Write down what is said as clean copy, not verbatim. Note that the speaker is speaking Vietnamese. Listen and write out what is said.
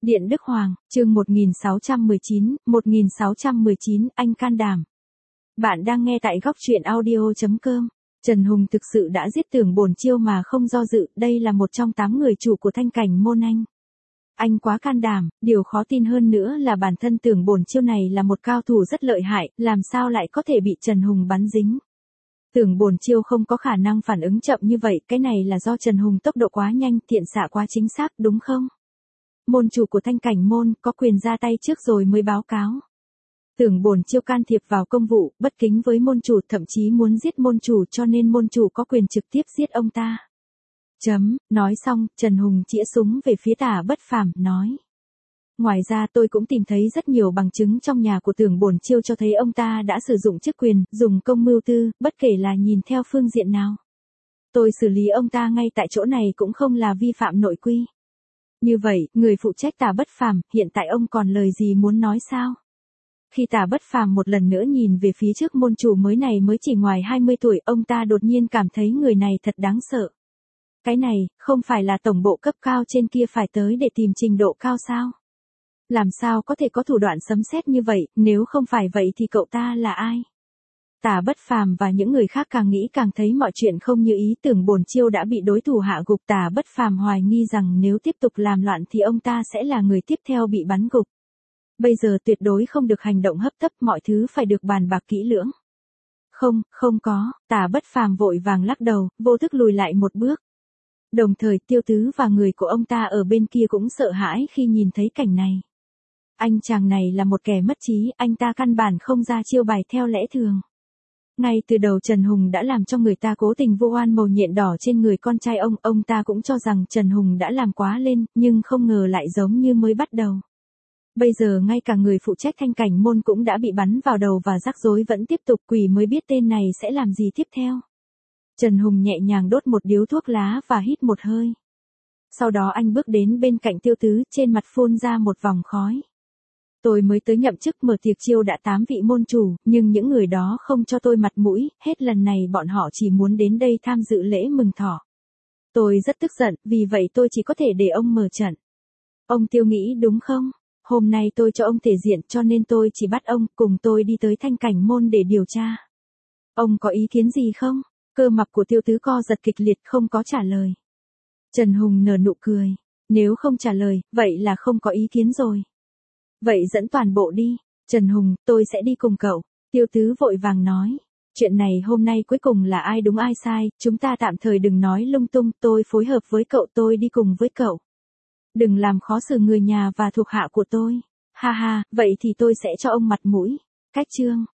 Điện Đức Hoàng, chương 1619, anh can đảm. Bạn đang nghe tại góc truyện audio.com. Trần Hùng thực sự đã giết Tưởng Bổn Chiêu mà không do dự, đây là một trong 8 người chủ của Thanh Cảnh Môn anh. Anh quá can đảm, điều khó tin hơn nữa là bản thân Tưởng Bổn Chiêu này là một cao thủ rất lợi hại, làm sao lại có thể bị Trần Hùng bắn dính. Tưởng Bổn Chiêu không có khả năng phản ứng chậm như vậy, cái này là do Trần Hùng tốc độ quá nhanh, thiện xạ quá chính xác, đúng không? Môn chủ của Thanh Cảnh Môn có quyền ra tay trước rồi mới báo cáo. Tưởng Bổn Chiêu can thiệp vào công vụ, bất kính với môn chủ, thậm chí muốn giết môn chủ, cho nên môn chủ có quyền trực tiếp giết ông ta. Nói xong, Trần Hùng chĩa súng về phía Tả Bất Phàm, nói. Ngoài ra tôi cũng tìm thấy rất nhiều bằng chứng trong nhà của Tưởng Bổn Chiêu cho thấy ông ta đã sử dụng chức quyền, dùng công mưu tư, bất kể là nhìn theo phương diện nào. Tôi xử lý ông ta ngay tại chỗ này cũng không là vi phạm nội quy. Như vậy, người phụ trách Tả Bất Phàm, hiện tại ông còn lời gì muốn nói sao? Khi Tả Bất Phàm một lần nữa nhìn về phía trước môn chủ mới này mới chỉ ngoài 20 tuổi, ông ta đột nhiên cảm thấy người này thật đáng sợ. Cái này, không phải là tổng bộ cấp cao trên kia phải tới để tìm trình độ cao sao? Làm sao có thể có thủ đoạn sấm sét như vậy, nếu không phải vậy thì cậu ta là ai? Tả Bất Phàm và những người khác càng nghĩ càng thấy mọi chuyện không như ý, Tưởng Bổn Chiêu đã bị đối thủ hạ gục. Tả Bất Phàm hoài nghi rằng nếu tiếp tục làm loạn thì ông ta sẽ là người tiếp theo bị bắn gục. Bây giờ tuyệt đối không được hành động hấp tấp, mọi thứ phải được bàn bạc kỹ lưỡng. Không có, Tả Bất Phàm vội vàng lắc đầu, vô thức lùi lại một bước. Đồng thời Tiêu Tứ và người của ông ta ở bên kia cũng sợ hãi khi nhìn thấy cảnh này. Anh chàng này là một kẻ mất trí, anh ta căn bản không ra chiêu bài theo lẽ thường. Ngay từ đầu Trần Hùng đã làm cho người ta cố tình vô oan màu nhện đỏ trên người con trai ông ta cũng cho rằng Trần Hùng đã làm quá lên, nhưng không ngờ lại giống như mới bắt đầu. Bây giờ ngay cả người phụ trách Thanh Cảnh Môn cũng đã bị bắn vào đầu và rắc rối vẫn tiếp tục, quỷ mới biết tên này sẽ làm gì tiếp theo. Trần Hùng nhẹ nhàng đốt một điếu thuốc lá và hít một hơi. Sau đó anh bước đến bên cạnh Tiêu Tứ, trên mặt phun ra một vòng khói. Tôi mới tới nhậm chức mở tiệc chiêu đã 8 vị môn chủ, nhưng những người đó không cho tôi mặt mũi, hết lần này bọn họ chỉ muốn đến đây tham dự lễ mừng thọ. Tôi rất tức giận, vì vậy tôi chỉ có thể để ông mở trận. Ông Tiêu nghĩ đúng không? Hôm nay tôi cho ông thể diện cho nên tôi chỉ bắt ông cùng tôi đi tới Thanh Cảnh Môn để điều tra. Ông có ý kiến gì không? Cơ mặt của Tiêu Tứ co giật kịch liệt, không có trả lời. Trần Hùng nở nụ cười. Nếu không trả lời, vậy là không có ý kiến rồi. Vậy dẫn toàn bộ đi. Trần Hùng, tôi sẽ đi cùng cậu. Tiêu Tứ vội vàng nói. Chuyện này hôm nay cuối cùng là ai đúng ai sai, chúng ta tạm thời đừng nói lung tung, tôi phối hợp với cậu, tôi đi cùng với cậu. Đừng làm khó xử người nhà và thuộc hạ của tôi. Ha ha, vậy thì tôi sẽ cho ông mặt mũi. Cách chương.